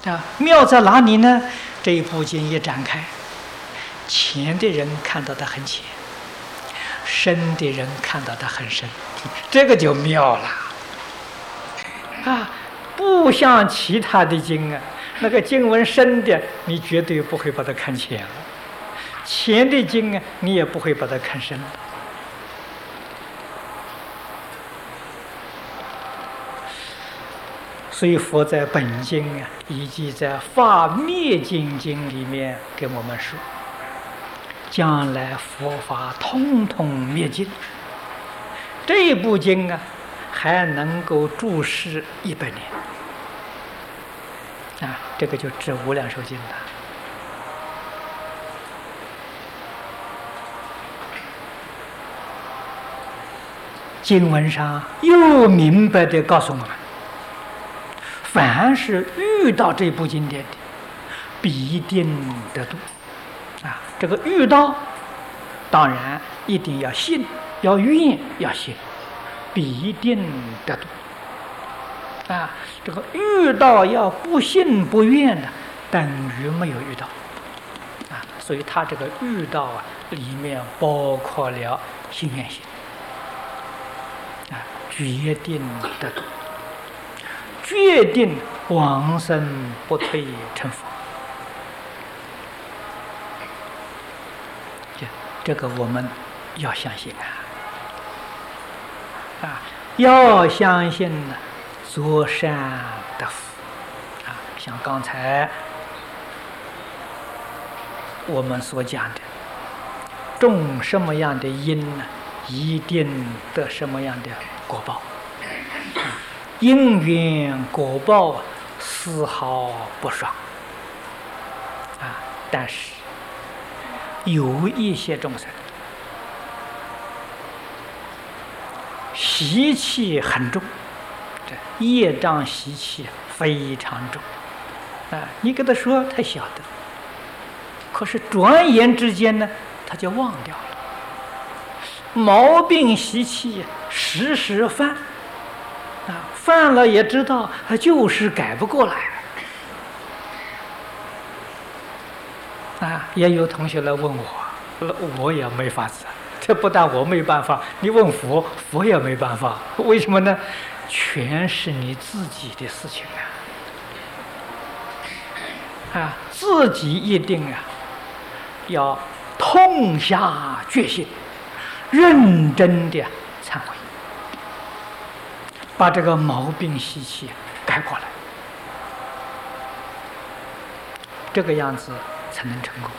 妙在哪里呢？这一部经一展开，浅的人看到的很浅，深的人看到的很深，这个就妙了不像其他的经那个经文深的你绝对不会把它看浅了，浅的经你也不会把它看深了。所以佛在本经以及在法灭尽经里面给我们说，将来佛法通通灭尽，这部经还能够住世100年这个就指无量寿经了。经文上又明白地告诉我们，凡是遇到这部经典的，必定得度这个遇到当然一定要信，要愿，要信，必定得度这个遇到要不信不愿的，等于没有遇到所以他这个遇到里面包括了信愿行决定得度，决定往生不退成佛。这个我们要相信要相信做善得福像刚才我们所讲的，种什么样的因一定得什么样的果报因缘果报丝毫不爽但是有一些众生习气很重，业障习气非常重你跟他说他晓得，可是转眼之间呢他就忘掉了。毛病习气时时犯犯了也知道就是改不过来也有同学来问我也没法子，这不但我没办法，你问佛，佛也没办法。为什么呢？全是你自己的事情自己一定要痛下决心，认真的忏悔，把这个毛病习气改过来，这个样子才能成功。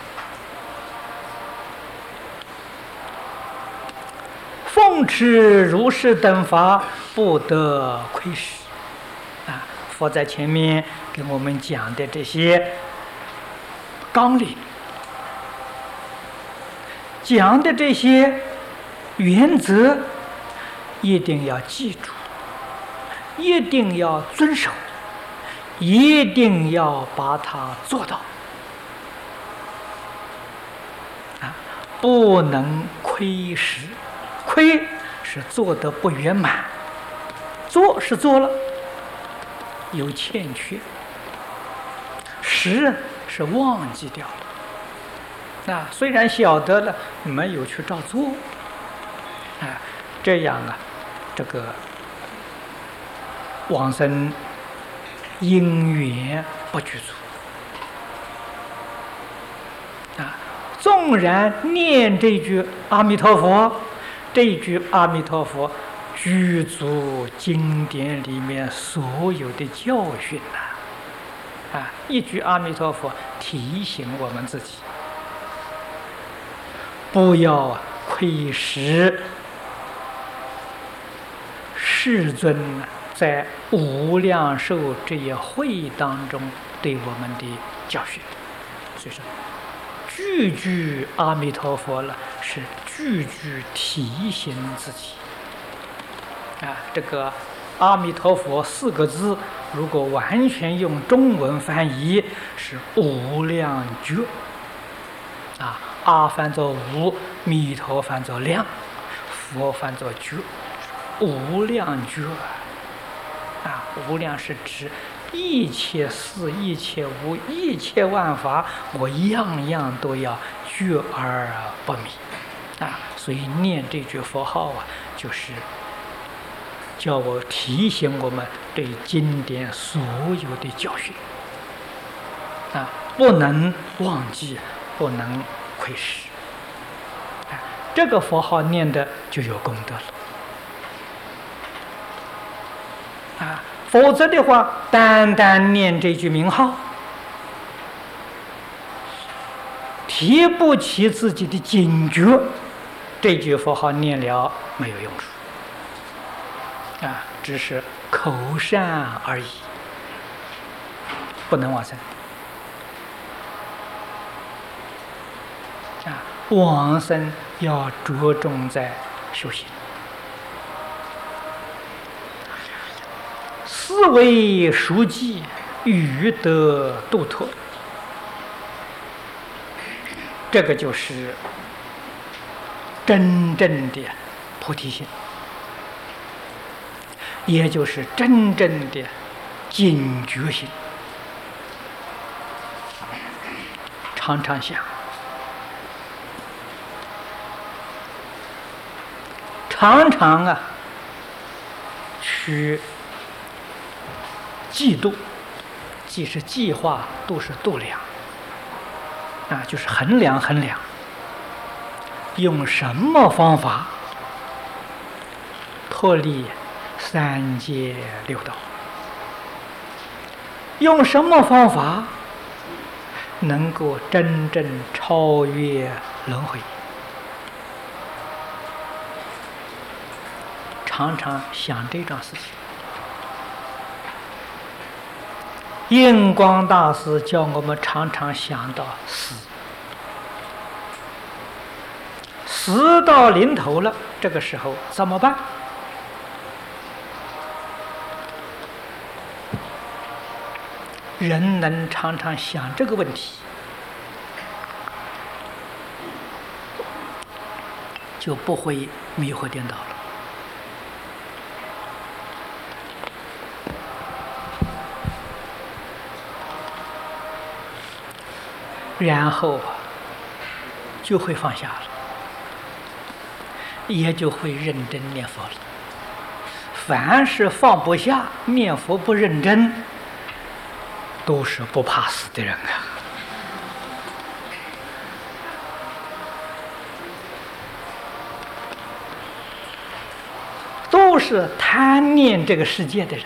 奉持如是等法，不得亏失佛在前面给我们讲的这些纲领，讲的这些原则，一定要记住，一定要遵守，一定要把它做到不能亏失。亏是做得不圆满，做是做了，有欠缺；失是忘记掉了。虽然晓得了，没有去照做，这样这个往生因缘不具足纵然念这句阿弥陀佛，这一句阿弥陀佛具足经典里面所有的教训一句阿弥陀佛提醒我们自己，不要亏失世尊在无量寿这一会当中对我们的教训。所以说句句阿弥陀佛了，是句句提醒自己这个阿弥陀佛4个字，如果完全用中文翻译是无量觉阿翻作无，弥陀翻作量，佛翻作觉，无量觉无量是指一切事、一切物、一切万法，我样样都要觉而不迷啊！所以念这句佛号啊，就是叫我提醒我们对经典所有的教训啊，不能忘记，不能窥视。这个佛号念的就有功德了啊！否则的话，单单念这句名号，提不起自己的警觉，这句佛号念了没有用处啊，只是口善而已，不能往生啊！往生要着重在修行。思维熟记，欲得度脱，这个就是真正的菩提心，也就是真正的警觉心。常常想，常常啊，去计度，计是计划，度是度量啊，就是衡量衡量，用什么方法脱离三界六道？用什么方法能够真正超越轮回？常常想这桩事情。印光大师叫我们常常想到死，死到临头了，这个时候怎么办？人能常常想这个问题，就不会迷惑颠倒了。然后就会放下了，也就会认真念佛了。凡是放不下、念佛不认真，都是不怕死的人啊！都是贪念这个世界的人。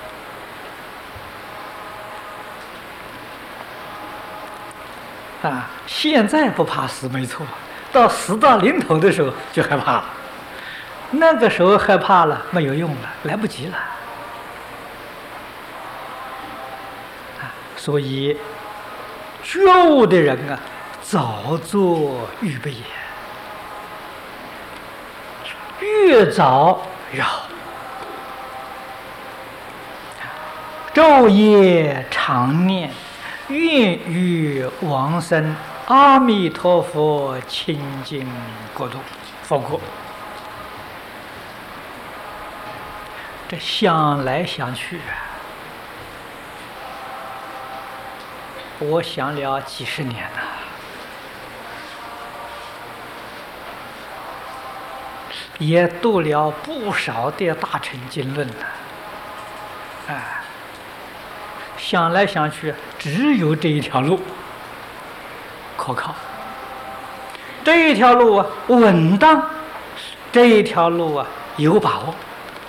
啊，现在不怕死没错，到死到临头的时候就害怕了。那个时候害怕了没有用了，来不及了。啊，所以觉悟的人啊，早做预备，越早越好。昼夜常念，愿与往生阿弥陀佛清净国度佛国。这想来想去啊，我想了几十年了，也读了不少的大乘经论了，哎，想来想去，只有这一条路可靠，这一条路啊稳当，这一条路啊有把握。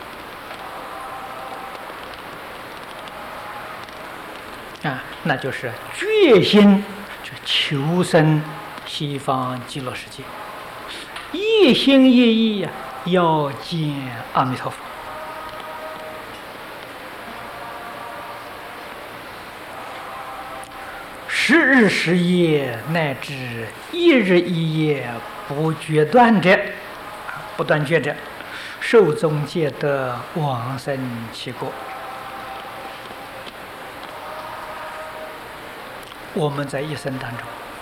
啊，那就是决心去求生西方极乐世界，一心一意呀，要见阿弥陀佛。十日十夜乃至一日一夜不决断者，不断绝者，寿终皆得往生其国。我们在一生当中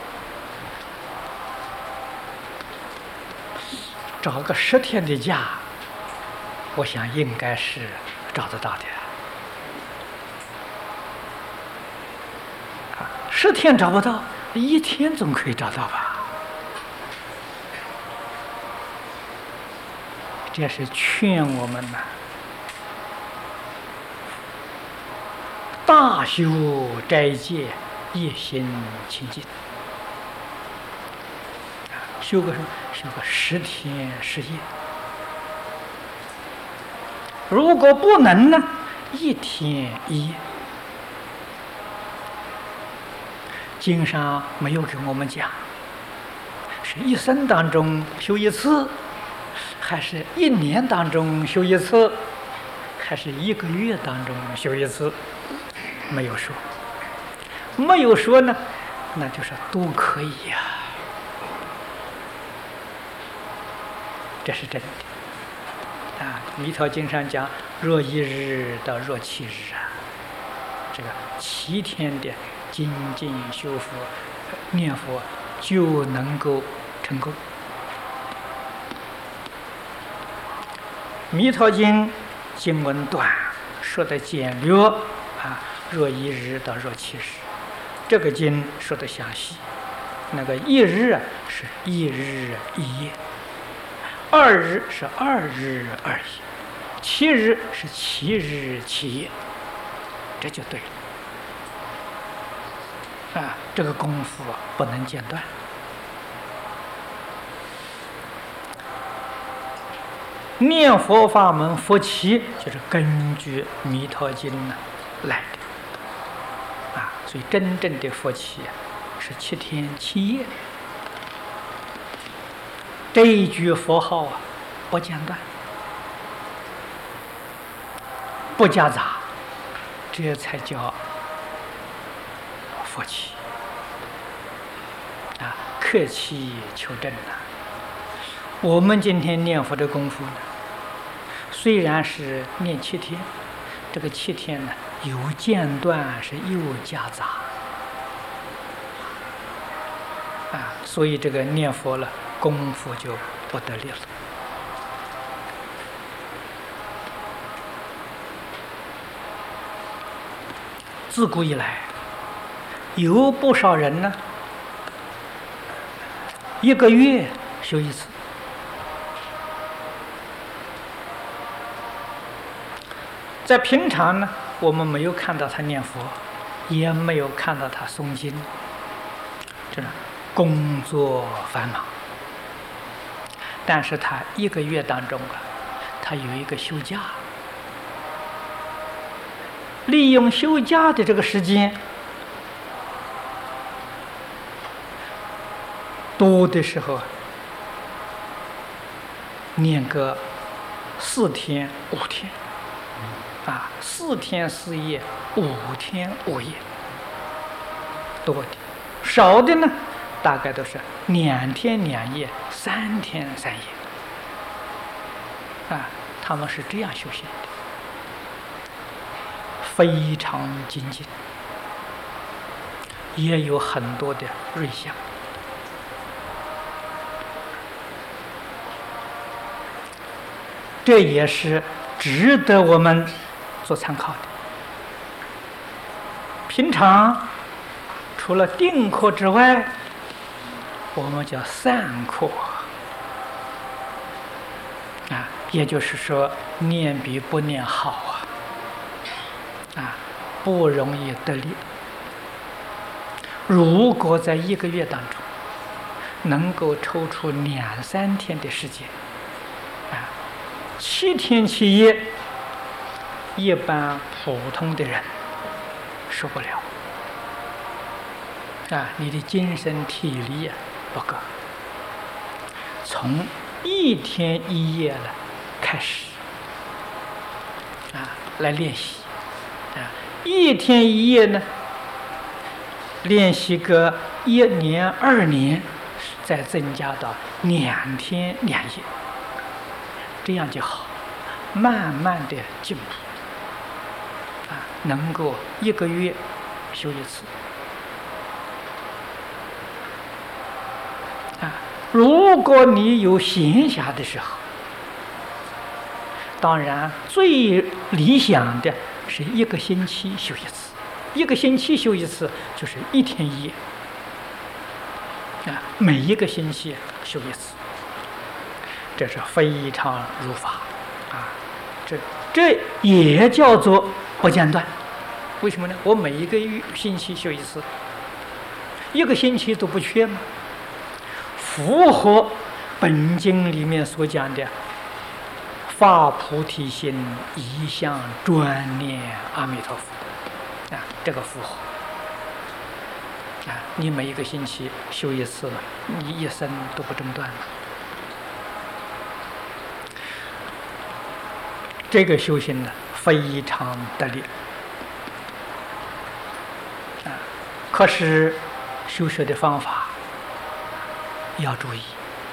找个10天的假，我想应该是找得到的。 10天找不到，1天总可以找到吧？这是劝我们呐，大修斋戒，一心清净。修个什么？修个10天10夜。如果不能呢，1天1夜。经上没有给我们讲，是一生当中修1次，还是1年当中修1次，还是1个月当中修1次？没有说。没有说呢，那就是都可以呀。这是真的啊！《弥陀经》上讲，若1日到若7日啊，这个7天的精进修佛、念佛就能够成功。《弥陀经》经文短，说的简略啊，若1日到若7日。这个经说的详细，那个1日啊是1日1夜。2日是2日2夜，7日是7日7夜，这就对了啊！这个功夫啊不能间断。念佛法门佛七就是根据《弥陀经》来的啊，所以真正的佛七是7天7夜。这一句佛号啊，不间断，不夹杂，这才叫佛气啊！客气求证呐。我们今天念佛的功夫呢，虽然是念7天，这个7天呢有间断，是有夹杂啊，所以这个念佛了。功夫就不得了了。自古以来，有不少人呢，1个月修1次。在平常呢，我们没有看到他念佛，也没有看到他诵经，这是工作繁忙。但是他1个月当中啊，他有一个休假，利用休假的这个时间，多的时候念个4天5天，啊，4天4夜，5天5夜，多的，少的呢，大概都是2天2夜，3天3夜，啊，他们是这样修行的，非常精进，也有很多的瑞相。这也是值得我们做参考的。平常除了定课之外，我们叫散课啊，也就是说念比不念好啊，不容易得力。如果在1个月当中能够抽出2、3天的时间啊，7天7夜，一般普通的人受不了啊，你的精神体力不够。从1天1夜了开始啊，来练习啊，1天1夜呢，练习个1年2年，再增加到2天2夜，这样就好，慢慢的进步啊，能够1个月修1次啊。如果你有闲暇的时候，当然最理想的是1个星期修1次一个星期修一次，就是1天1夜。每一个星期修一次，这是非常如法啊！这也叫做不间断。为什么呢？我每一个星期修一次，一个星期都不缺吗？符合本经里面所讲的发菩提心，一向专念阿弥陀佛啊，这个符合。你每一个星期修一次，你一生都不中断了。这个修行呢，非常得力可是修学的方法要注意。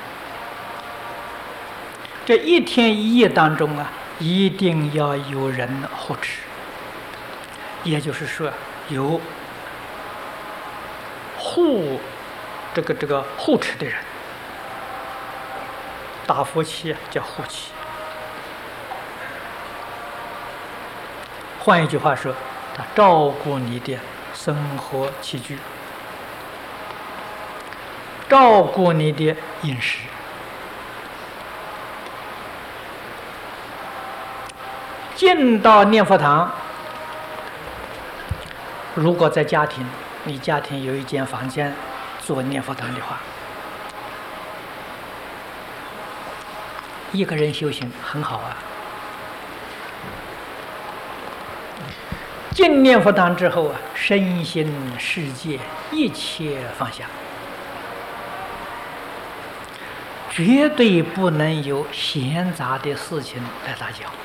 这1天1夜当中一定要有人护持，也就是说有这个护持的人，打佛七叫护七。换一句话说，他照顾你的生活起居，照顾你的饮食。进到念佛堂，如果在家庭，你家庭有一间房间做念佛堂的话，一个人修行很好啊。进念佛堂之后身心世界一切放下，绝对不能有闲杂的事情来打搅。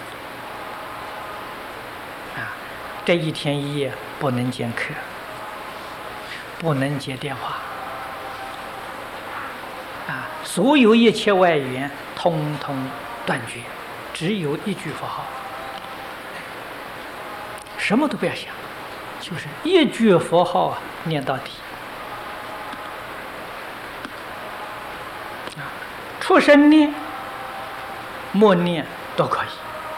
这1天1夜不能见客，不能接电话，所有一切外缘通通断绝，只有一句佛号，什么都不要想，就是一句佛号念到底。出声念、默念都可以。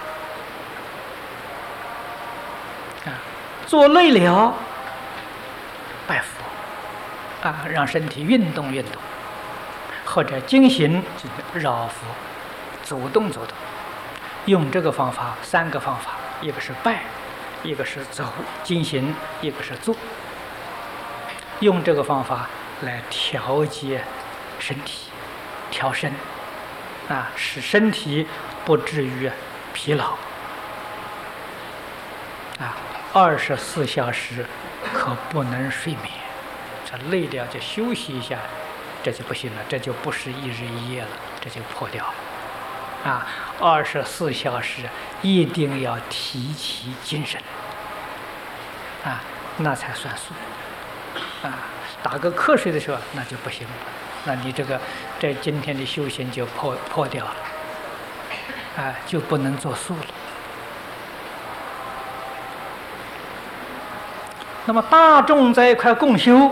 做累了，拜佛，让身体运动运动，或者经行绕佛，走动走动。用这个方法，3个方法，一个是拜，一个是走经行，一个是坐。用这个方法来调节身体，调身，使身体不至于疲劳。24小时可不能睡眠，这累了就休息一下，这就不行了，这就不是1日1夜了，这就破掉了。24小时一定要提起精神，那才算数。打个瞌睡的时候那就不行了，那你这今天的修行就破掉了，就不能作数了。那么大众在一块共修，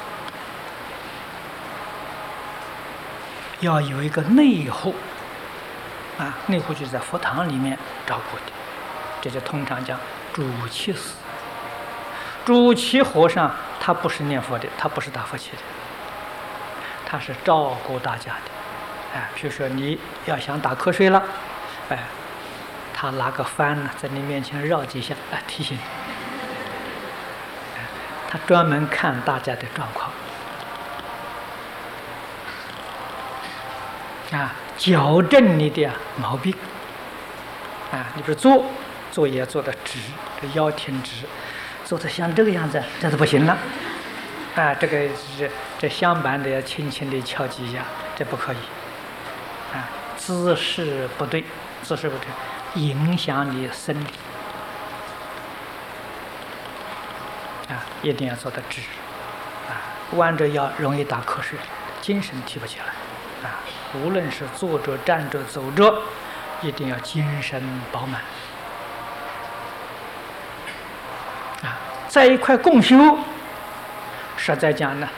要有一个内护，内护就是在佛堂里面照顾的，这就通常讲主契师。主契和尚他不是念佛的，他不是打佛七的，他是照顾大家的。比如说你要想打瞌睡了，他拿个幡在你面前绕几下，提醒你。他专门看大家的状况，矫正你的毛病。你比如坐也坐得直，这腰挺直，坐得像这个样子，这都不行了。这香板的要轻轻地敲几下，这不可以。姿势不对，影响你身体。一定要坐得直，弯着腰容易打瞌睡，精神提不起来。无论是坐着、站着、走着，一定要精神饱满。在一块共修，实在讲呢，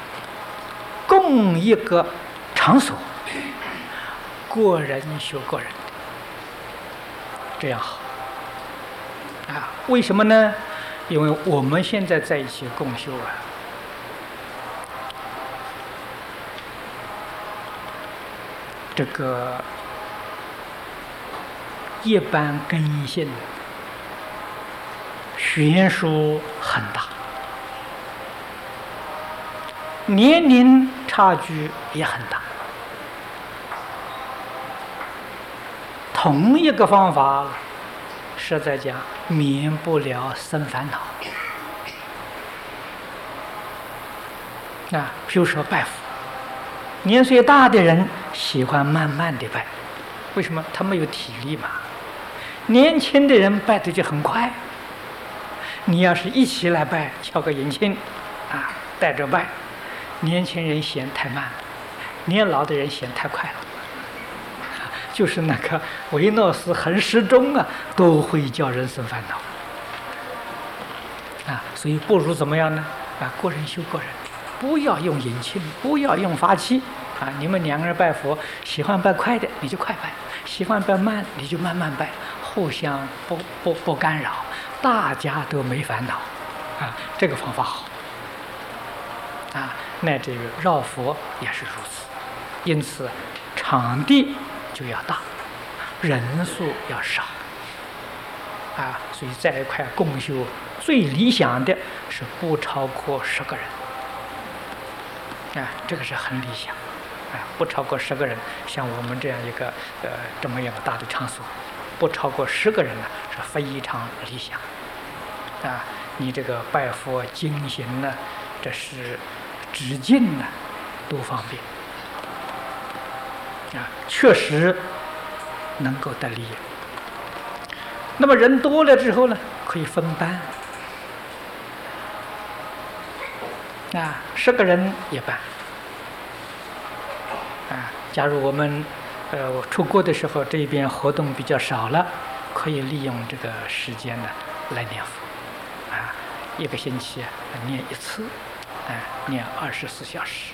共一个场所，个人修个人的，这样好。为什么呢？ 因为我们现在在一起共修啊，这个一般根性悬殊很大，年龄差距也很大。同一个方法，实在讲免不了生烦恼。比如说拜佛，年岁大的人喜欢慢慢的拜，为什么？他没有体力嘛。年轻的人拜的就很快。你要是一起来拜，敲个迎磬，带着拜，年轻人嫌太慢了，年老的人嫌太快了。就是那个维诺斯横时钟都会叫人生烦恼所以不如怎么样呢？个人修个人，不要用引磬，不要用法器你们两个人拜佛，喜欢拜快的你就快拜，喜欢拜慢你就慢慢拜，互相不干扰，大家都没烦恼这个方法好乃至于绕佛也是如此。因此场地就要大，人数要少所以在一块共修最理想的是不超过10个人这个是很理想不超过10个人。像我们这样一个这么样大的场所，不超过10个人呢是非常理想你这个拜佛经行呢，这是直进呢都方便确实能够得利益。那么人多了之后呢，可以分班10个人也办假如我们我出国的时候这边活动比较少了，可以利用这个时间呢来念佛一个星期念1次念24小时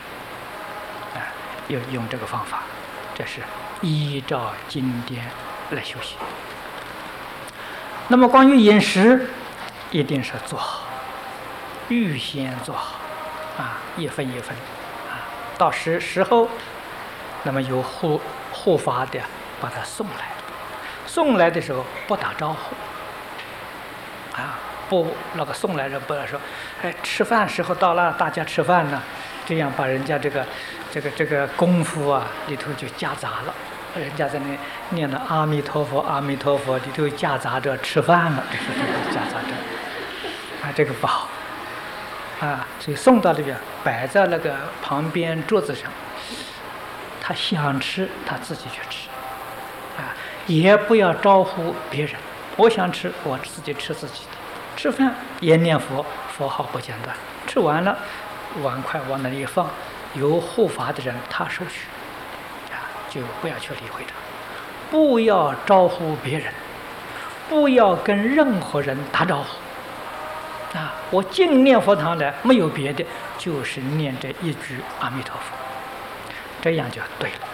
用这个方法，这是依照经典来修行。那么关于饮食，一定是做好，预先做好一分一分到时候，那么有护法的把他送来的时候不打招呼不那个送来人不要说吃饭时候到了，大家吃饭呢，这样把人家这个功夫里头就夹杂了，人家在那念了阿弥陀佛阿弥陀佛，里头夹杂着吃饭了，这个夹杂着这个不好所以送到这边摆在那个旁边桌子上，他想吃他自己去吃也不要招呼别人，我想吃我自己吃自己的，吃饭也念佛，佛号不间断，吃完了碗筷往那里一放，由护法的人他收取就不要去理会他，不要招呼别人，不要跟任何人打招呼我进念佛堂来，没有别的，就是念这一句阿弥陀佛，这样就对了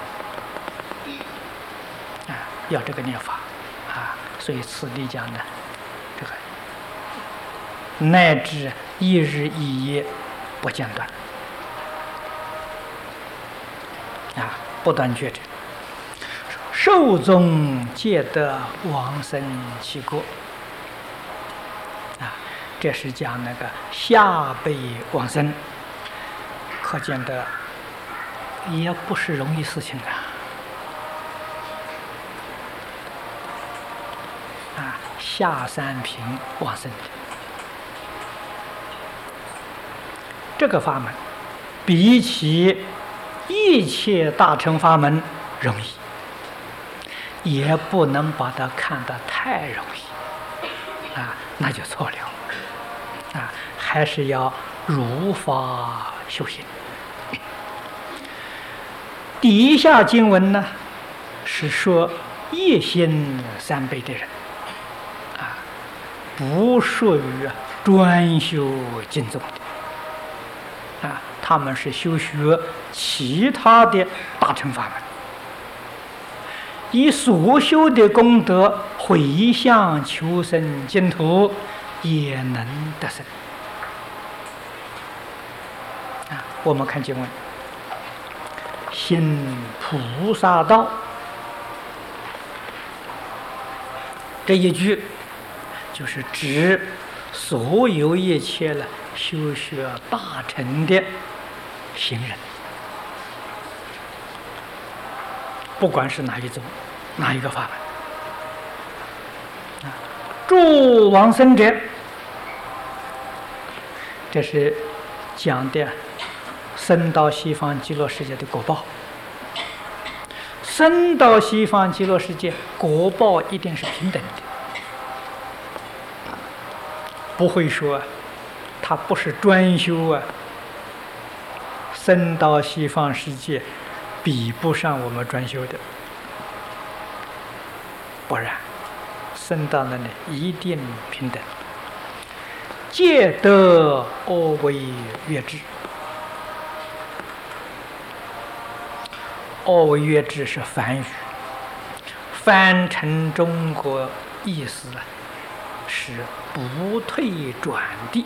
要这个念法所以此地讲呢，这个乃至一日一夜不间断不断觉者，寿终皆得往生其国这是讲那个下辈往生，可见的也不是容易事情下三品往生的这个法门，比起一切大乘法门容易，也不能把它看得太容易那就错了还是要如法修行。底下经文呢是说一心三辈的人不属于专修经宗的他们是修学其他的大乘法门，以所修的功德回向求生净土， 也能得生。我们看经文，行菩萨道这一句，就是指所有一切了修学大乘的行人，不管是哪一种、哪一个法门。诸往生者，这是讲的生到西方极乐世界的果报。生到西方极乐世界，果报一定是平等的，不会说他不是专修啊，生到西方世界比不上我们专修的，不然生到那里一定平等。皆得阿惟越致，阿惟越致是梵语，翻成中国意思是不退转的。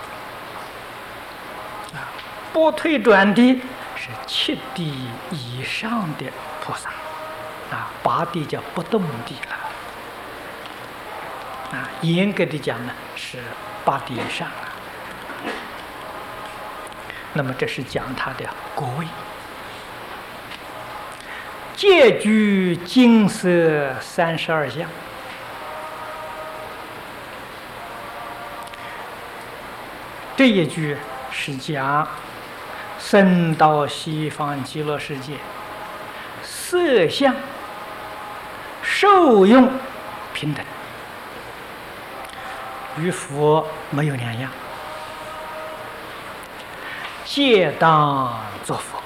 不退转的是七地以上的菩萨，八地叫不动地了。严格的讲呢，是八地以上。那么这是讲他的果位。戒具金色32相，这一句是讲生到西方极乐世界，色相受用平等，与佛没有两样，皆当作佛。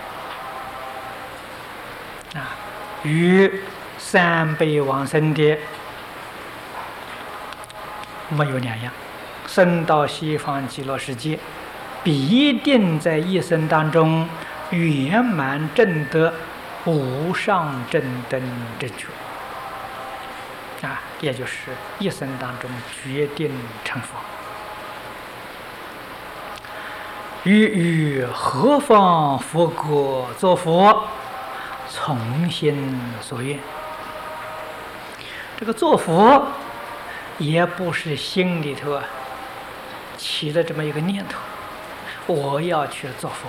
与三辈往生的没有两样，生到西方极乐世界，必定在一生当中圆满证得无上正等正觉，也就是一生当中决定成佛。于何方佛国作佛，从心所愿。这个做佛也不是心里头起了这么一个念头，我要去做佛。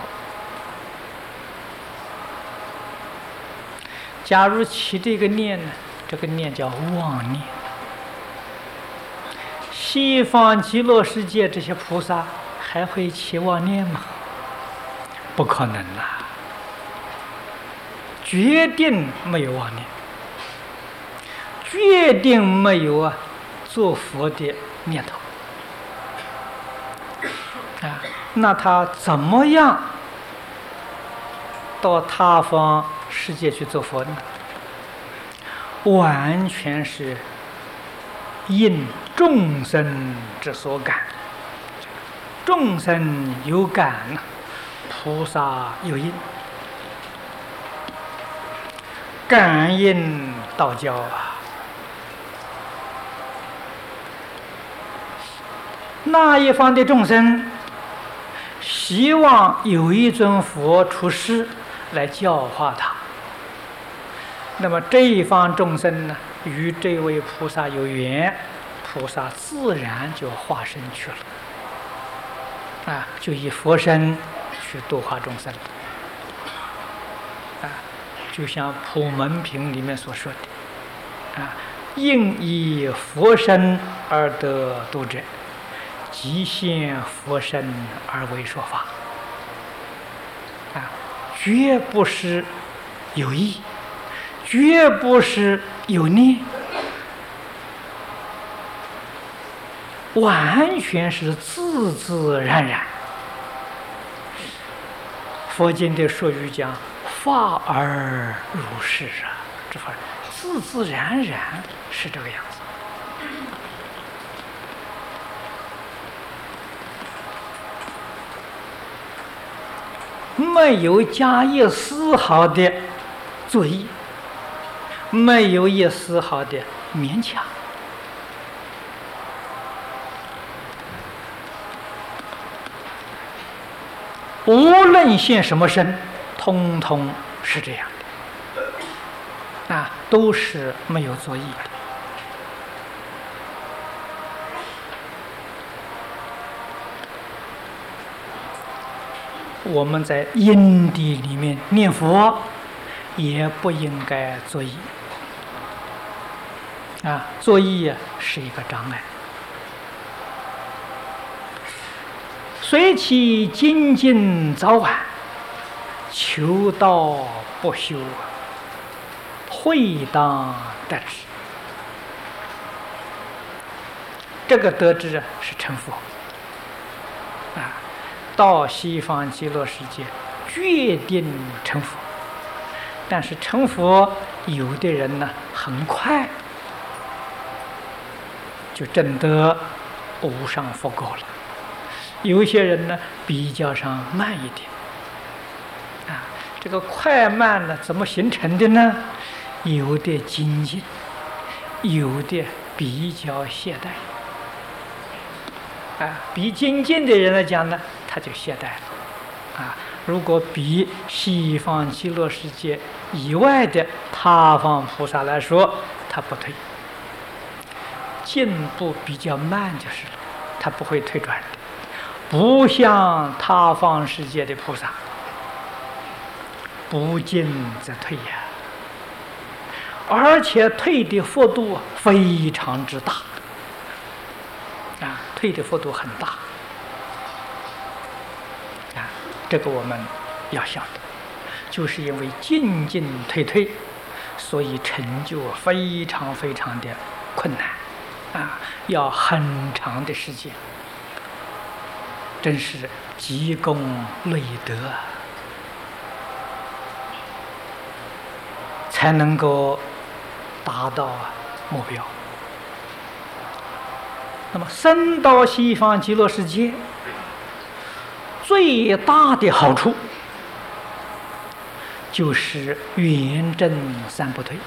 假如起这个念呢，这个念叫妄念。西方极乐世界这些菩萨还会起妄念吗？不可能啦！决定没有妄念，决定没有做佛的念头那他怎么样到他方世界去做佛呢？完全是应众生之所感，众生有感，菩萨有应。感应道交那一方的众生希望有一尊佛出世来教化他，那么这一方众生呢，与这位菩萨有缘，菩萨自然就化身去了，就以佛身去度化众生就像普门品里面所说的应以佛身而得度者，即现佛身而为说法绝不是有意，绝不是有念，完全是自自然然。佛经的术语讲法而如是这法自自然然是这个样子。没有加一丝毫的作意，没有一丝毫的勉强论现什么身，通通是这样的，都是没有作意的。我们在因地里面念佛，也不应该作意。作意是一个障碍。随其精进早晚，求道不休，会当得之。这个得之是成佛。到西方极乐世界，决定成佛。但是成佛，有的人呢很快就证得无上佛果了；有一些人呢比较上慢一点。这个快慢呢，怎么形成的呢？有的精进，有的比较懈怠。比精进的人来讲呢，他就懈怠了。如果比西方极乐世界以外的他方菩萨来说，他不退，进步比较慢就是了，他不会退转的，不像他方世界的菩萨，不进则退呀，而且退的幅度非常之大。退的幅度很大，这个我们要晓得，就是因为进进退退，所以成就非常非常的困难，要很长的时间，真是积功累德，才能够达到目标。那么生到西方极乐世界，最大的好处就是圆正三不退。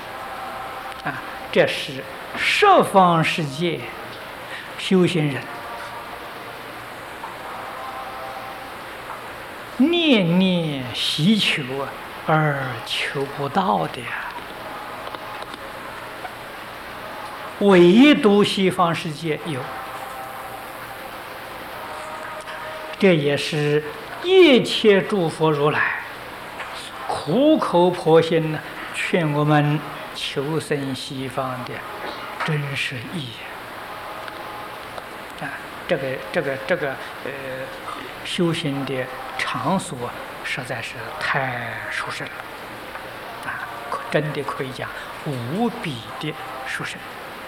这是十方世界修行人念念希求而求不到的呀。唯独西方世界有，这也是一切诸佛如来苦口婆心的劝我们求生西方的真实意。这个修行的场所实在是太殊胜了，真的可以讲无比的殊胜。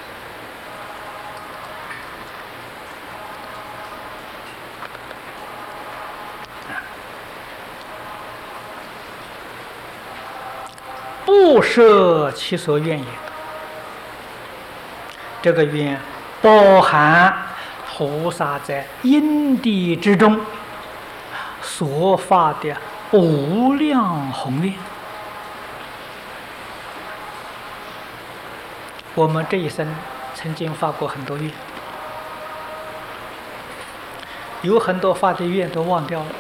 不舍其所愿也，这个愿包含菩萨在因地之中所发的无量宏愿。我们这一生曾经发过很多愿，有很多发的愿都忘掉了。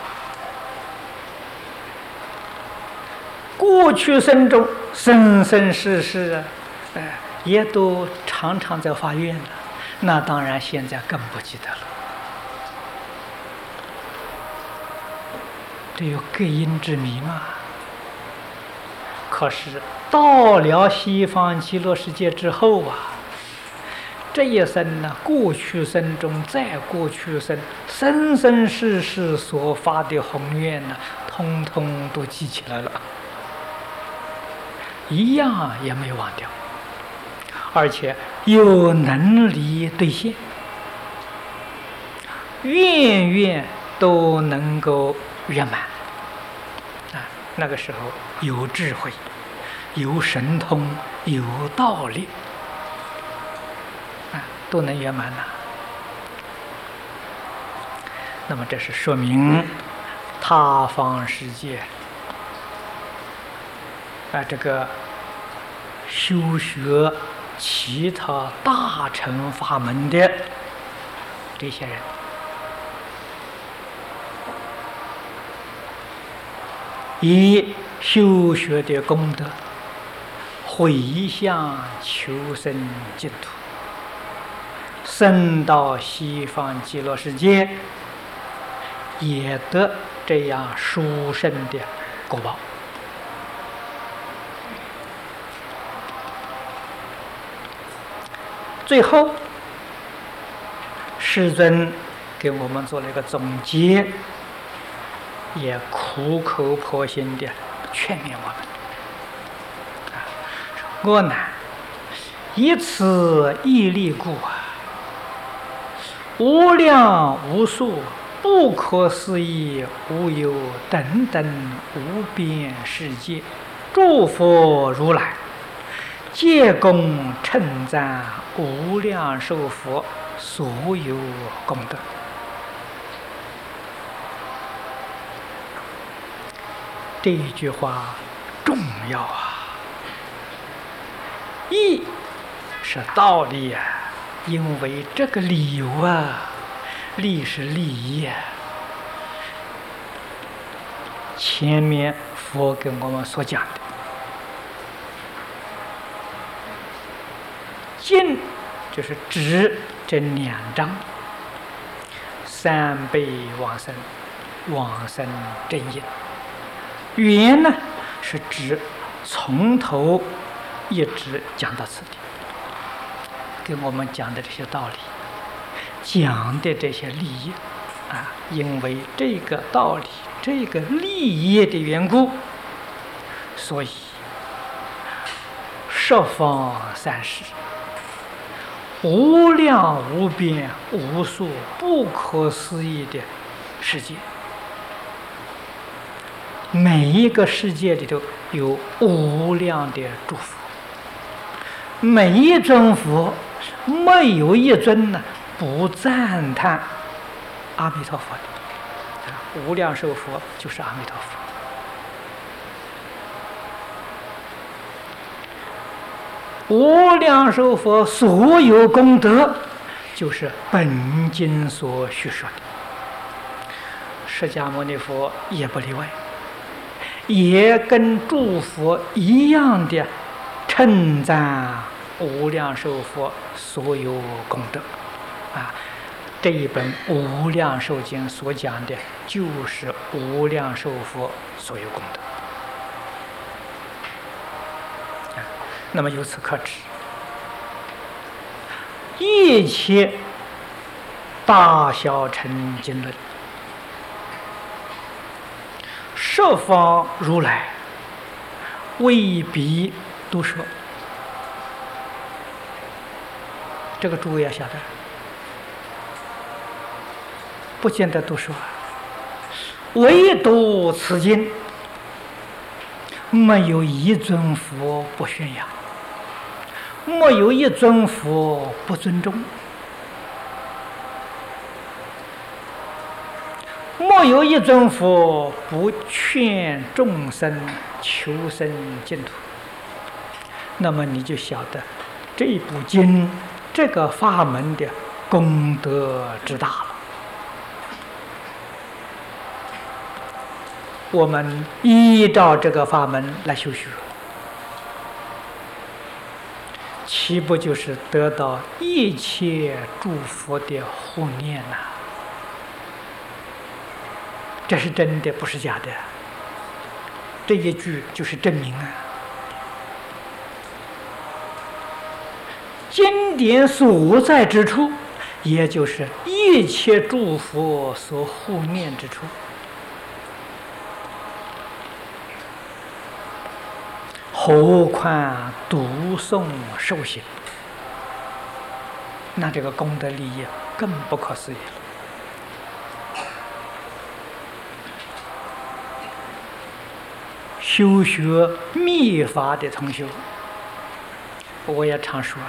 过去生中生生世世也都常常在发愿了，那当然现在更不记得了。这有隔因之谜嘛。可是到了西方极乐世界之后这一生呢，过去生中再过去生，生生世世所发的宏愿呢，通通都记起来了，一样也没有忘掉，而且有能力兑现，愿愿都能够圆满。那个时候有智慧，有神通，有道力，都能圆满了。那么这是说明他方世界这个修学其他大乘法门的这些人以修学的功德回向求生净土，升到西方极乐世界，也得这样殊胜的果报。最后，世尊给我们做了一个总结，也苦口婆心的劝勉我们：我乃以此义力故无量无数不可思议无有等等无边世界诸佛如来，皆共称赞无量寿佛所有功德。这一句话重要啊！义是道理啊，因为这个理由啊，利是利益啊。前面佛跟我们所讲的，经就是指这2章，三辈往生，往生正因。缘呢，是指从头一直讲到此地，跟我们讲的这些道理，讲的这些利益啊，因为这个道理、这个利益的缘故，所以十方三世无量无边无数不可思议的世界，每一个世界里头有无量的祝福，每一尊佛没有一尊呢不赞叹阿弥陀佛的，无量寿佛就是阿弥陀佛。无量寿佛所有功德，就是本经所叙说的。释迦牟尼佛也不例外，也跟诸佛一样的称赞无量寿佛所有功德啊。这一本《无量寿经》所讲的，就是无量寿佛所有功德。那么由此可知，一切大小乘经论，十方如来未必都说。这个诸位要晓得，不见得都说，唯独此经没有一尊佛不宣扬，没有一尊佛不尊重，没有一尊佛不劝众生求生净土。那么你就晓得这部经，这个法门的功德之大了。我们依照这个法门来修学，岂不就是得到一切诸佛的护念呐？这是真的，不是假的。这一句就是证明啊。经典所在之处，也就是一切诸佛所护念之处。何况读诵受行，那这个功德利益更不可思议了。修学密法的同学，我也常说，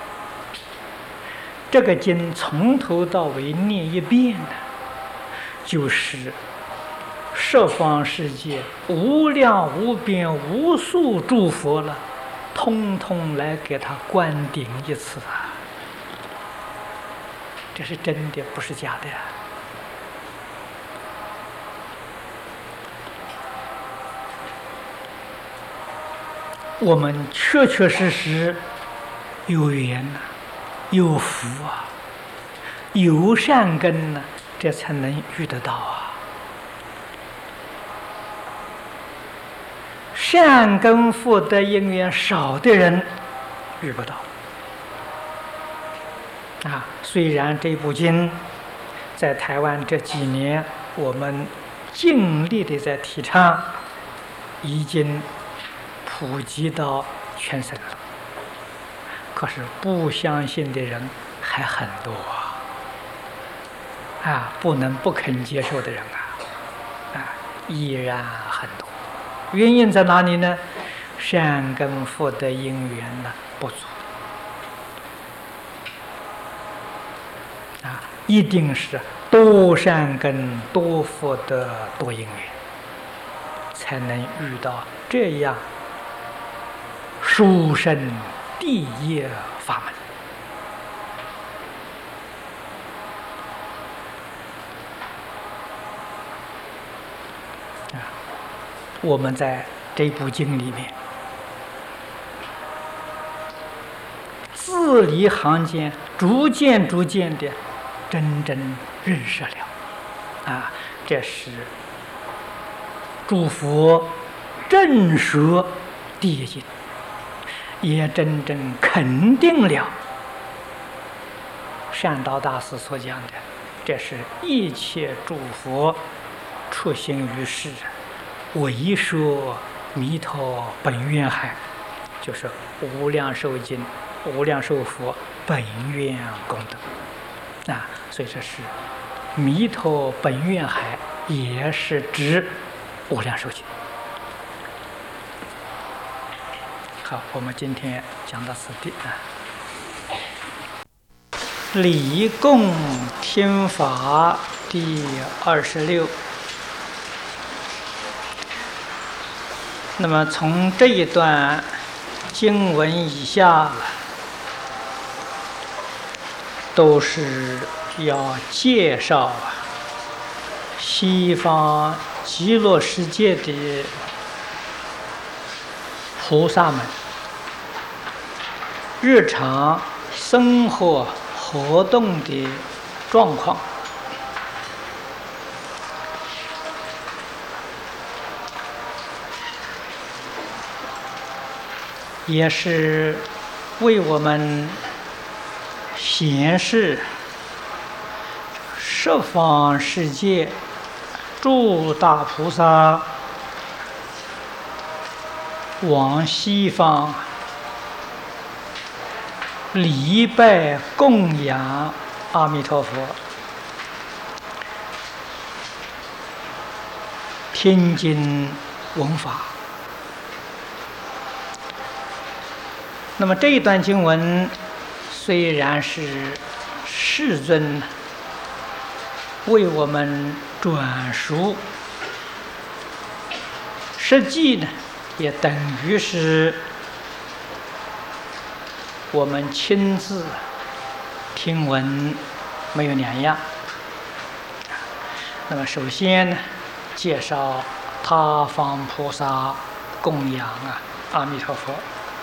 这个经从头到尾念一遍呢，就是十方世界无量无边无数诸佛了，通通来给他灌顶一次啊！这是真的，不是假的。 我们确确实实有缘呐、有福啊，有善根呢、这才能遇得到啊。善根福德因缘少的人遇不到啊。虽然这部经在台湾这几年我们尽力的在提倡，已经普及到全省了，可是不相信的人还很多啊！不能不肯接受的人依然很多。原因在哪里呢？善根福德因缘呢不足一定是多善根、多福德、多因缘，才能遇到这样殊胜第一法门。我们在这部经里面字里行间逐渐的真正认识了这是诸佛正说第一经，也真正肯定了善导大师所讲的，这是一切诸佛出行于世，唯说弥陀本愿海，就是无量寿经、无量寿佛本愿功德所以这是弥陀本愿海，也是指无量寿经。好，我们今天讲到此地礼供听法第26。那么从这一段经文以下都是要介绍西方极乐世界的菩萨们日常生活活动的状况，也是为我们显示十方世界诸大菩萨往西方礼拜供养阿弥陀佛，听经闻法。那么这一段经文虽然是世尊为我们转述，实际呢也等于是我们亲自听闻，没有两样。那么首先呢，介绍他方菩萨供养阿弥陀佛。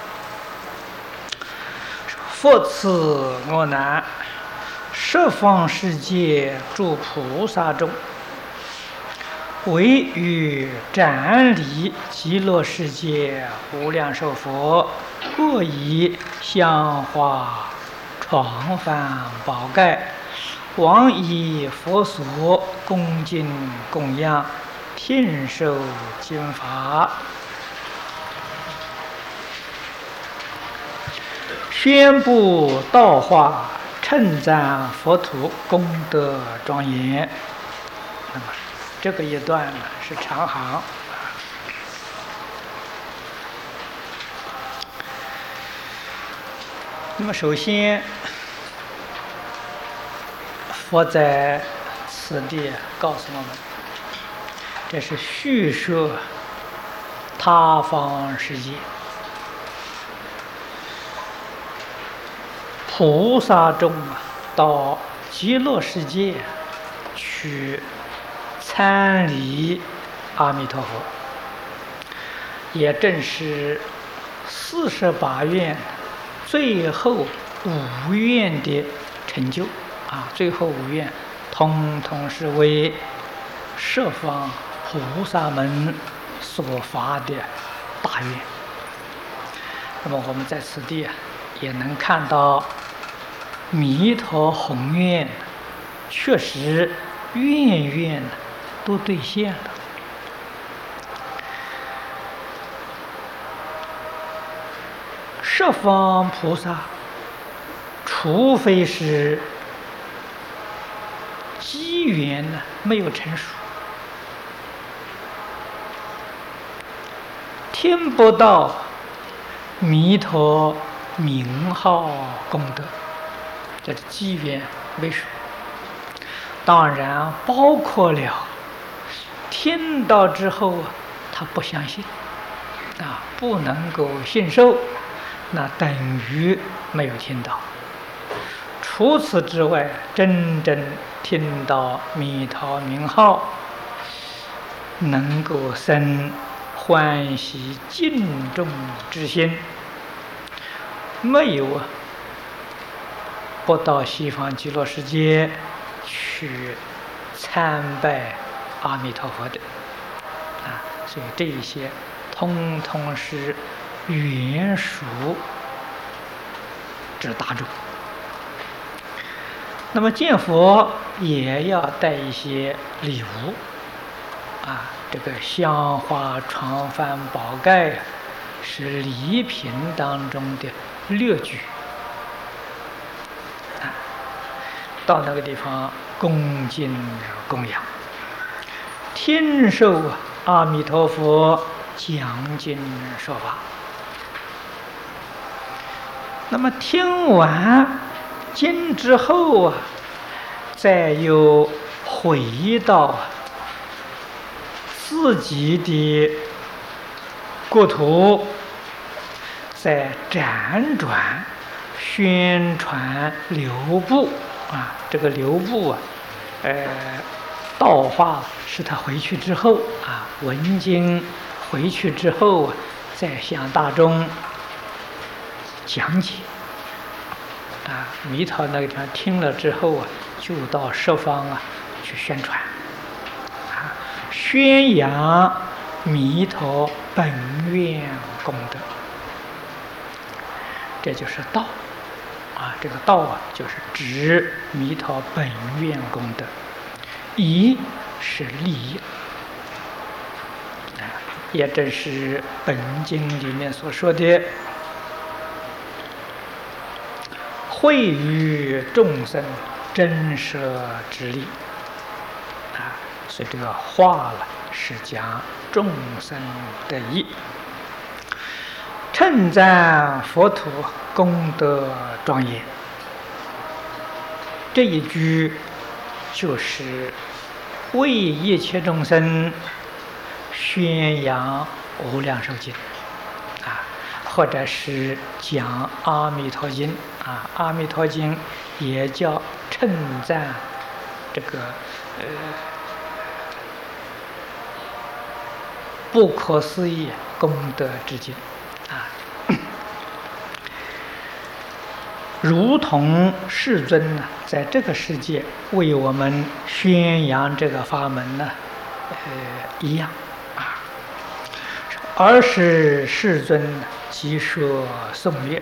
复次我南十方世界诸菩萨中，唯于瞻礼极乐世界无量寿佛，各以香花床幡宝盖，往以佛所恭敬供养，听受经法，宣布道化，称赞佛土功德庄严。那么这个一段呢是长行。那么首先，佛在此地告诉我们，这是叙说他方世界菩萨众到极乐世界去参礼阿弥陀佛，也正是 48愿，最后5愿的成就啊，最后5愿，统统是为十方菩萨们所发的大愿。那么我们在此地也能看到，弥陀宏愿确实愿愿都兑现了。十方菩萨，除非是机缘呢没有成熟，听不到弥陀名号功德，这是机缘未熟。当然包括了听到之后他不相信啊，不能够信受，那等于没有听到。除此之外，真正听到弥陀名号，能够生欢喜敬重之心，没有不到西方极乐世界去参拜阿弥陀佛的啊，所以这一些通通是缘熟之大众。那么见佛也要带一些礼物啊，这个香花床幡宝盖是礼品当中的略举啊，到那个地方恭敬供养，听受阿弥陀佛讲经说法。那么听完经之后再又回到自己的国土，再辗转宣传流布啊，这个流布道化是他回去之后啊，闻经回去之后再向大众讲解啊，弥陀那个地方听了之后就到十方去宣传啊，宣扬弥陀本愿功德，这就是道啊。这个道就是指弥陀本愿功德，义是利益啊，也正是本经里面所说的惠于众生真舍之力啊，所以这个话是讲众生的义，称赞佛陀功德庄严。这一句就是为一切众生宣扬无量寿经啊，或者是讲阿弥陀经啊，阿弥陀经也叫称赞这个不可思议功德之经啊，如同世尊在这个世界为我们宣扬这个法门一样啊。尔时世尊即说颂乐。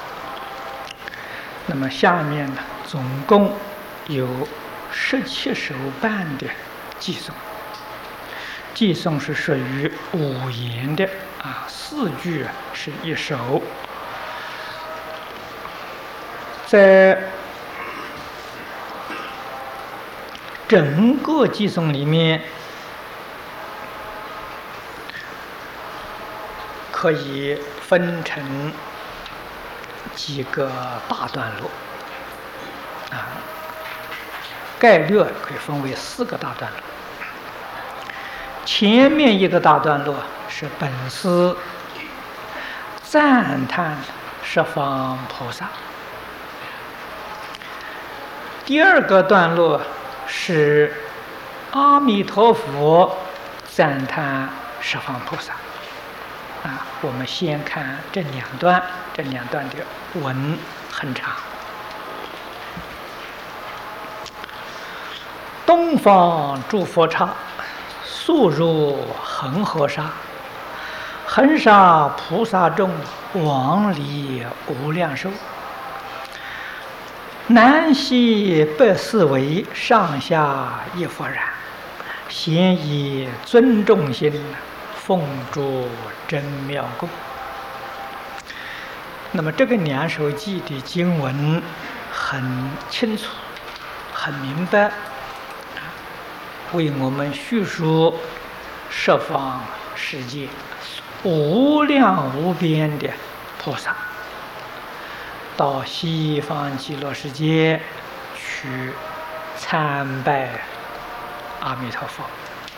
那么下面总共有17首半的偈颂，偈颂是属于5言的啊，4句是1首。在整个偈颂里面，可以分成几个大段落啊，概略可以分为4个大段落。前面一个大段落是本师赞叹十方菩萨，第2个段落是阿弥陀佛赞叹十方菩萨， 我们先看这两段，这两段的文很长。东方诸佛刹，速入恒河沙，恒沙菩萨众，往离无量寿。南西北四围，上下一佛然，咸以尊重心，奉诸真妙供。那么这个两首偈的经文很清楚，很明白，为我们叙述十方世界无量无边的菩萨到西方极乐世界去参拜阿弥陀佛。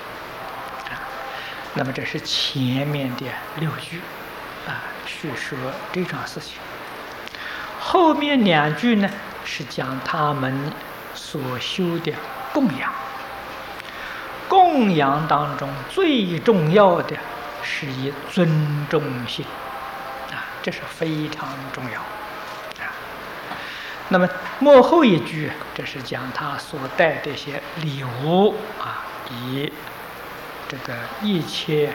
那么这是前面的6句叙说这桩事情。后面2句呢，是讲他们所修的供养。供养当中最重要的是以尊重心这是非常重要那么末后一句，这是讲他所带的一些礼物以这个一切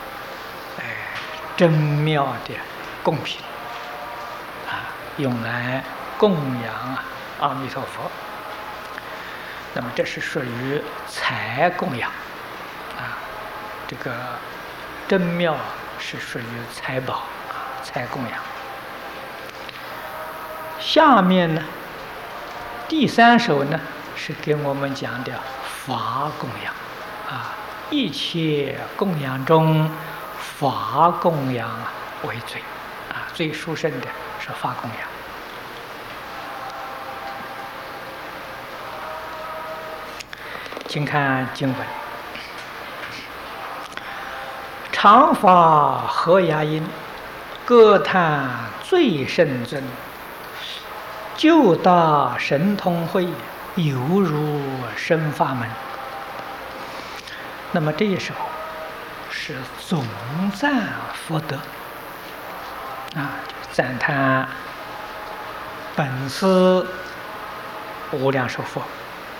真妙的贡品用来供养阿弥陀佛。那么这是属于财供养这个真妙是属于财宝财供养。下面呢，第3首呢是给我们讲的法供养一切供养中，法供养为最最殊胜的是法供养。请看经文：常法合牙音，歌叹最胜尊，究大神通慧，犹如生法门。那么这一首是总赞福德赞叹本师无量寿佛。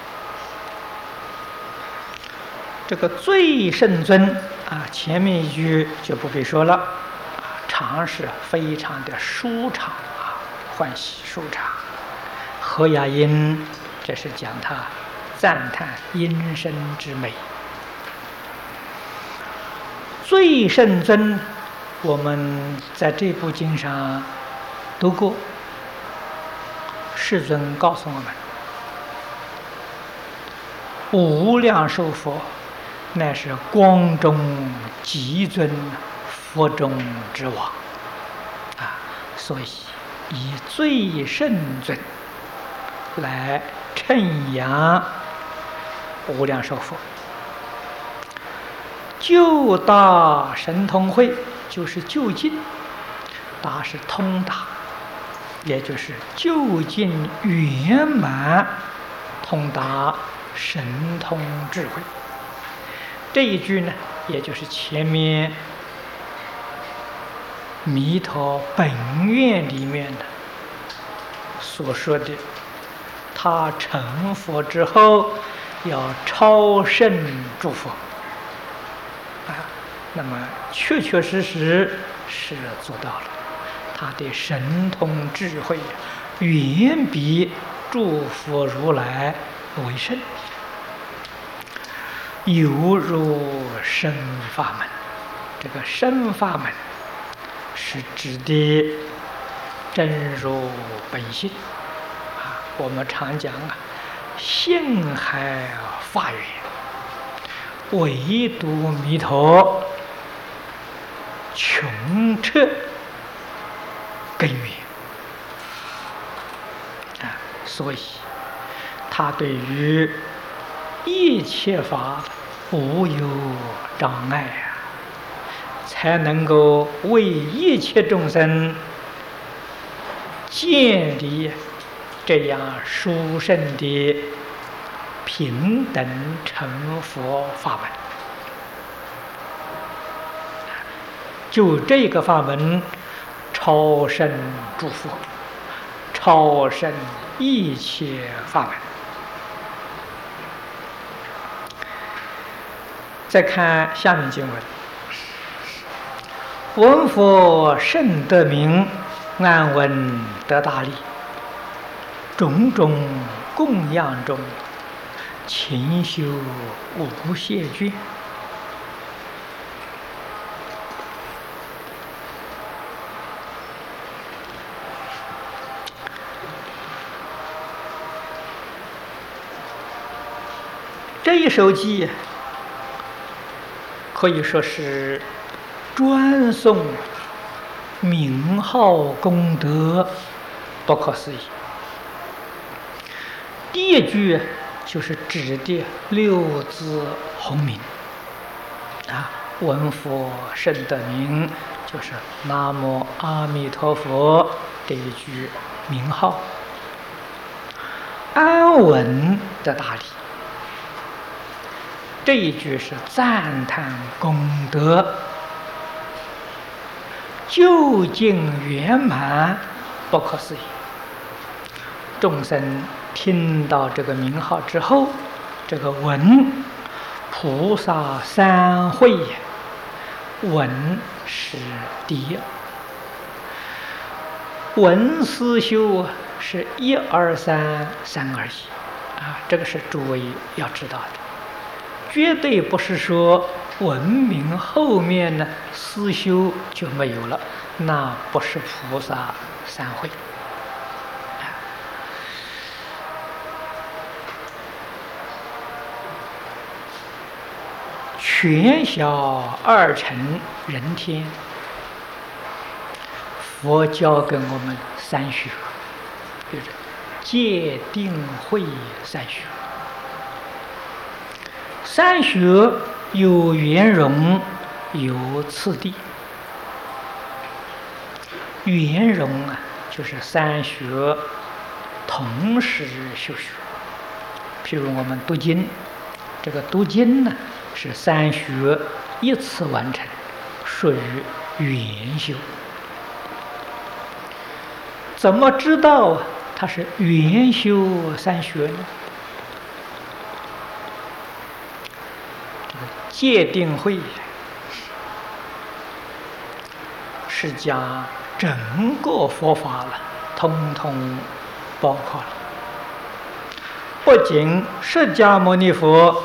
这个最胜尊前面一句就不必说了常是非常的舒畅欢喜舒畅。和雅音，这是讲他赞叹音声之美。最胜尊，我们在这部经上读过，世尊告诉我们，无量寿佛乃是光中极尊，佛中之王所以以最胜尊来称扬无量寿佛。究大神通慧，就是究竟，达是通达，也就是究竟圆满通达神通智慧。这一句呢，也就是前面弥陀本愿里面的所说的，他成佛之后要超胜诸佛那么确确实实是做到了，他的神通智慧远比诸佛如来为甚，犹如生法门。这个生法门是指的真如本性我们常讲性海法缘，唯独弥陀穷彻根源所以他对于一切法无有障碍才能够为一切众生建立这样殊胜的平等成佛法门。 就这个法门超胜诸佛，超胜一切法门。再看下面经文：闻佛甚得名，安闻得大利。种种供养中，勤修无懈倦。这一首偈可以说是专颂名号功德，不可思议。第一句就是指的六字洪名啊，闻佛甚得名，就是南无阿弥陀佛这一句名号。安闻得大利，这一句是赞叹功德，究竟圆满，不可思议。众生听到这个名号之后，这个闻，菩萨三会也，闻是第一，闻思修是一二三三而已啊，这个是诸位要知道的，绝对不是说闻名后面呢思修就没有了，那不是菩萨三会。全小二乘人天，佛教给我们三学，就是戒定慧三学。三学有圆融，有次第。圆融啊，就是三学同时修学。譬如我们读经，这个读经呢是三学一次完成，属于圆修。怎么知道它是圆修三学呢？这个戒定慧是将整个佛法了，通通包括了。不仅释迦牟尼佛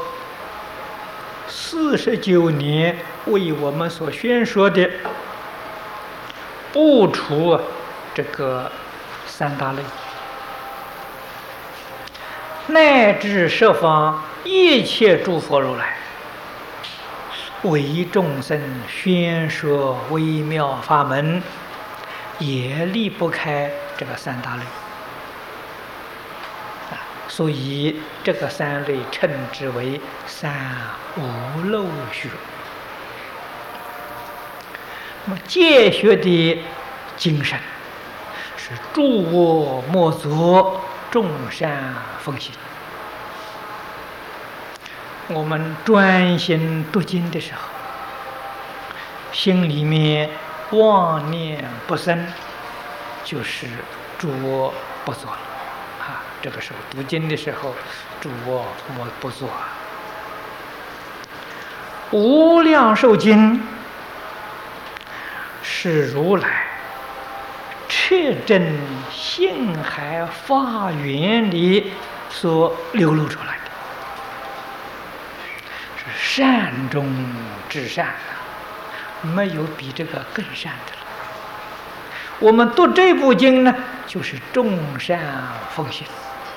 49年为我们所宣说的，不除这个三大类，乃至十方一切诸佛如来，为众生宣说微妙法门，也离不开这个三大类。所以这个三类称之为三无漏学。那么戒学的精神是诸恶莫作，众善奉行。我们专心读经的时候，心里面妄念不生，就是诸恶不作了。这个时候读经的时候，诸恶不作。无量寿经是如来彻真性海法源里所流露出来的，是善中之善没有比这个更善的了。我们读这部经呢，就是众善奉行。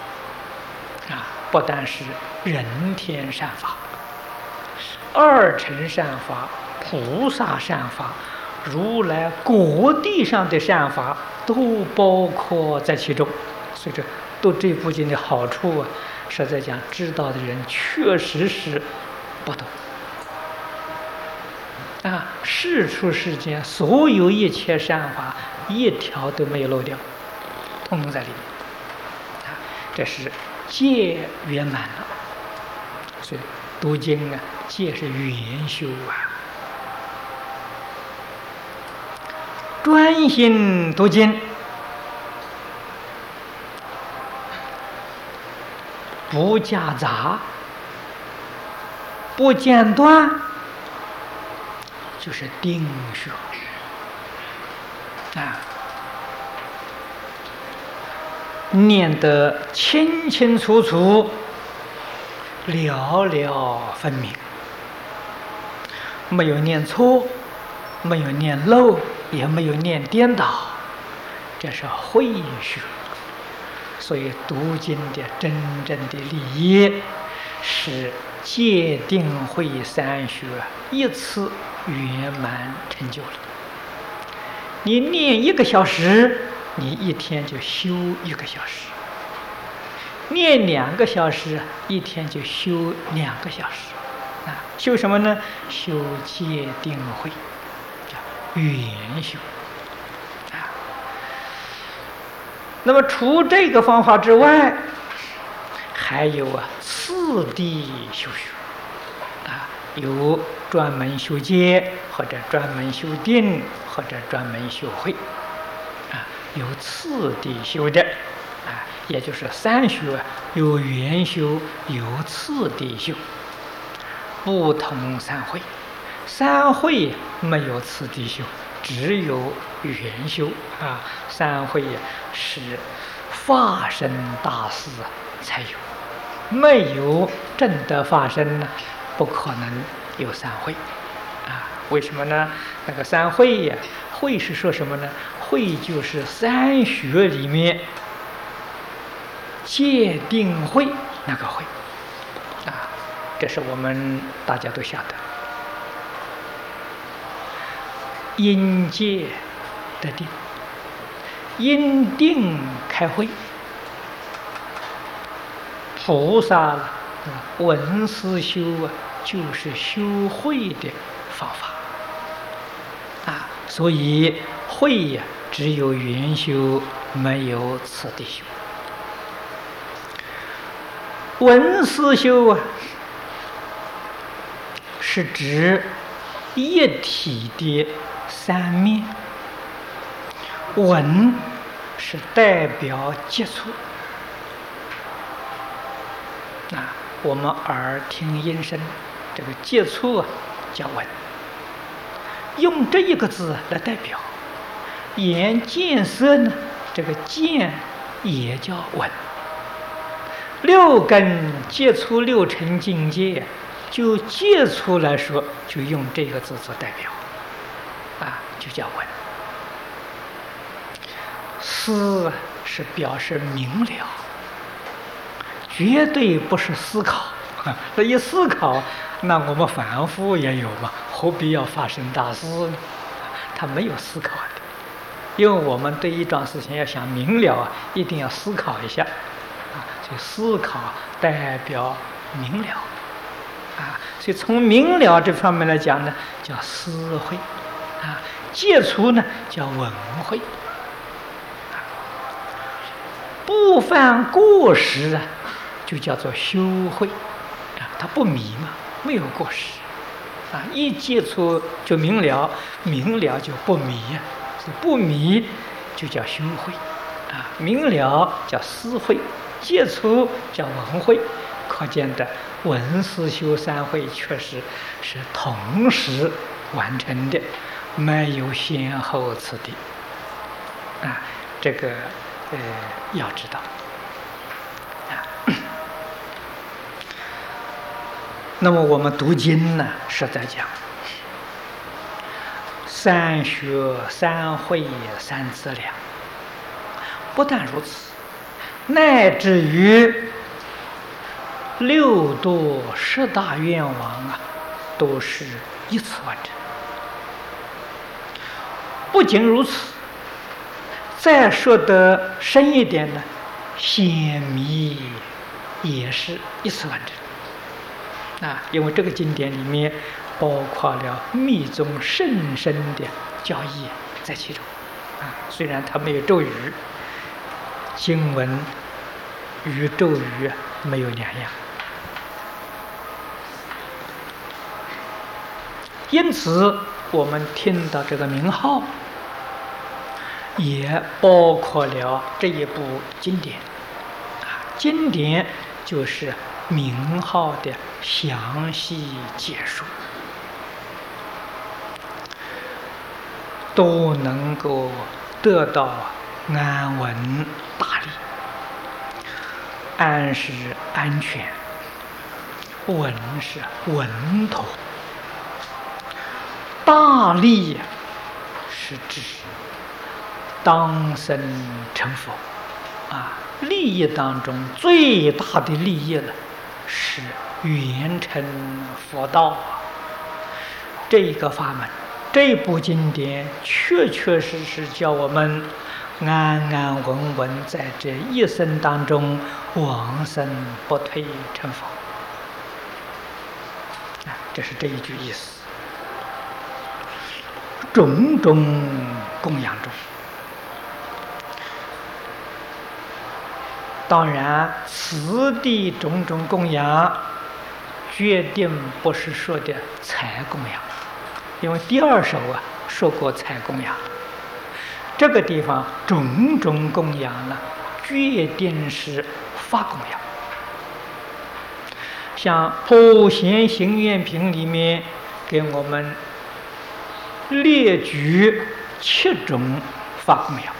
不但是人天善法、二乘善法、菩萨善法、如来果地上的善法都包括在其中。所以这读这部经的好处啊，实在讲知道的人确实是不多世出世间所有一切善法，一条都没有漏掉，通通在里面这是戒圆满了。所以读经戒是圆修专心读经，不夹杂，不间断，就是定学啊，念得清清楚楚，了了分明，没有念错，没有念漏，也没有念颠倒，这是慧学。所以读经的真正的利益是戒定慧三学一次圆满成就了。你念1个小时，你一天就修1个小时；念2个小时，一天就修2个小时。啊，修什么呢？修戒定慧，叫圆修。啊，那么除这个方法之外，还有次第修学。啊，有专门修戒，或者专门修定，或者专门修慧。啊，有次第修的。啊，也就是3学有圆修，有次第修。不同3会，3会没有次第修，只有圆修啊。3会是法身大士才有，没有正得法身呢，不可能有3会啊。为什么呢？那个3会呀，会是说什么呢？会就是3学里面戒定慧那个慧啊。这是我们大家都晓得，因戒得定，因定开慧。菩萨闻思修就是修慧的方法啊。所以慧只有圆修，没有次第修。闻思修是指一体的3面，闻是代表接触啊，我们耳听音声，这个接触叫闻，用这一个字来代表。眼见色呢，这个见也叫闻。6根接触6尘境界，就接触来说，就用这个字做代表啊，就叫闻。思是表示明了，绝对不是思考。这一思考，那我们凡夫也有嘛，何必要发生大事呢？他没有思考的，因为我们对一桩事情要想明了一定要思考一下啊，所以思考代表明了啊，所以从明了这方面来讲呢，叫思慧啊；戒除呢，叫闻慧。不犯过失啊，就叫做修慧啊，它不迷嘛，没有过失啊，一接触就明了，明了就不迷啊，不迷就叫修慧啊，明了叫思慧，接触叫闻慧。可见的闻思修3慧确实是同时完成的，没有先后次第啊，这个要知道啊。那么我们读经呢，是在讲3学3会3资粮。不但如此，乃至于6度10大愿望啊，都是一次完成。不仅如此，再说得深一点呢，显密也是一次完成啊，因为这个经典里面包括了密宗甚深的教义在其中啊。虽然它没有咒语，经文与咒语没有两样，因此我们听到这个名号也包括了这一部经典。经典就是名号的详细解说，都能够得到安稳大利，安是安全，稳是稳妥，大利是指当生成佛利益当中最大的利益了，是圆成佛道这个法门，这部经典确确实实叫我们安安稳稳在这一生当中往生不退成佛。这是这一句意思。种种供养中，当然此地种种供养决定不是说的财供养，因为第二首说过财供养，这个地方种种供养呢决定是法供养。像普贤行愿品里面给我们列举7种法供养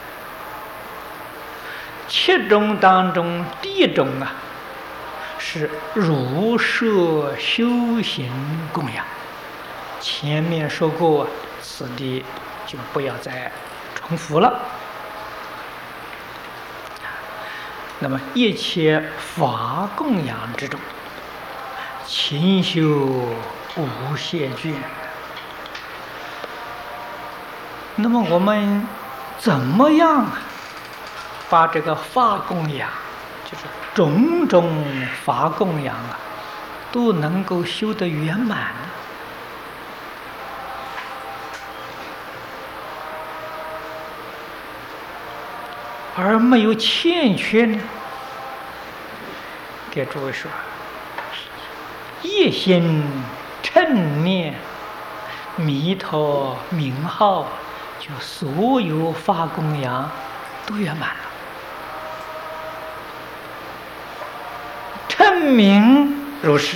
，7种当中第一种是如摄修行供养，前面说过，此地就不要再重复了。那么一切法供养之中，勤修无懈倦。那么我们怎么样把这个法供养，就是种种法供养都能够修得圆满呢？而没有欠缺呢？给诸位说，一心称念弥陀名号，就所有法供养都圆满了。称名如是，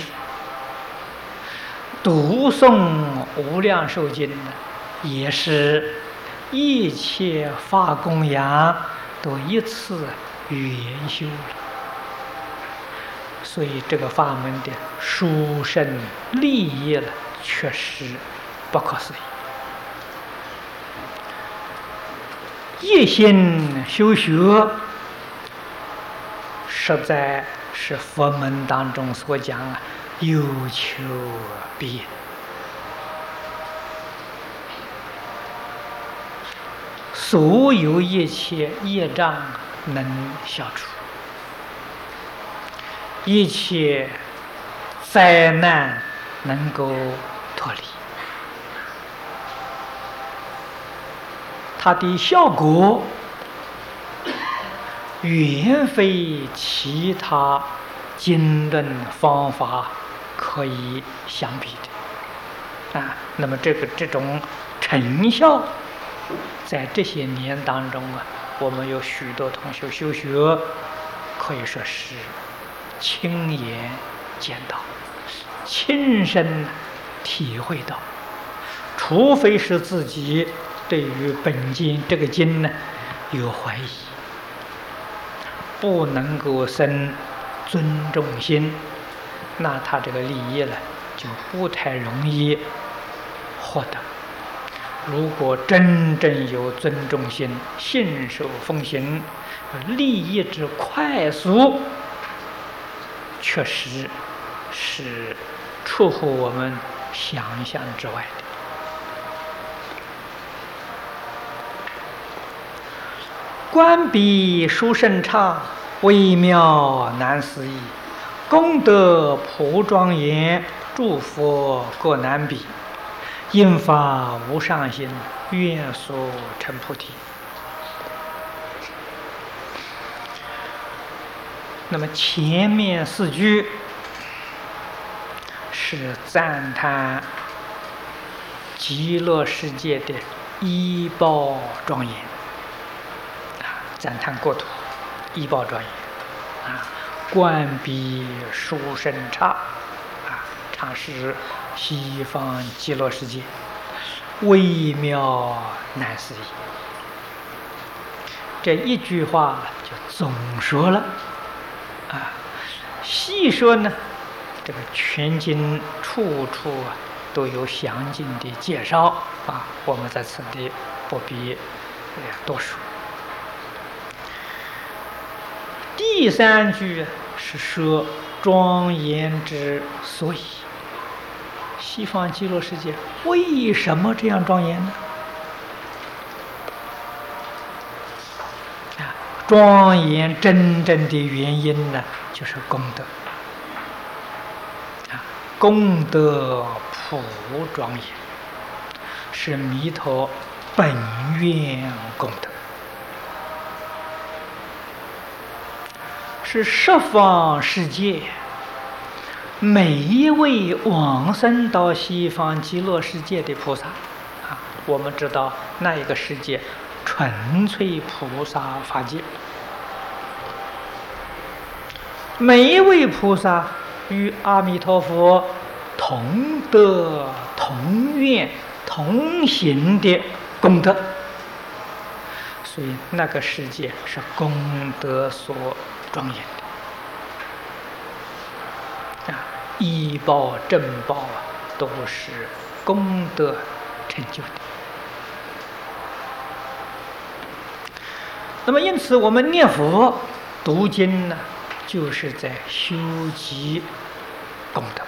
读诵无量寿经呢，也是一切法供养都一次圆修了。所以这个法门的殊胜利益了，确实不可思议。一心修学，实在是佛门当中所讲有求必应。所有一切业障能消除，一切灾难能够脱离，它的效果远非其他经论方法可以相比的那么这种成效，在这些年当中我们有许多同学修学，可以说是亲眼见到，亲身体会到。除非是自己对于本经这个经呢有怀疑，不能够生尊重心，那他这个利益呢就不太容易获得。如果真正有尊重心，信守奉行，利益之快速，确实是出乎我们想象之外的。观彼殊胜刹，微妙难思议，功德普庄严，诸佛各难比。应发无上心，愿所成菩提。那么前面4句是赞叹极乐世界的依报庄严赞叹国土，仪报庄严，观彼殊胜刹，刹是西方极乐世界，微妙难思议。这一句话就总说了，细说呢，这个全经处处都有详尽的介绍我们在此地不必多说。第三句是说庄严之所以。西方极乐世界为什么这样庄严呢？庄严真正的原因呢，就是功德。功德普庄严，是弥陀本愿功德，是十方世界每一位往生到西方极乐世界的菩萨我们知道那一个世界纯粹菩萨法界，每一位菩萨与阿弥陀佛同德同愿同行的功德，所以那个世界是功德所庄严的依报正报都是功德成就的。那么因此我们念佛读经呢，就是在修集功德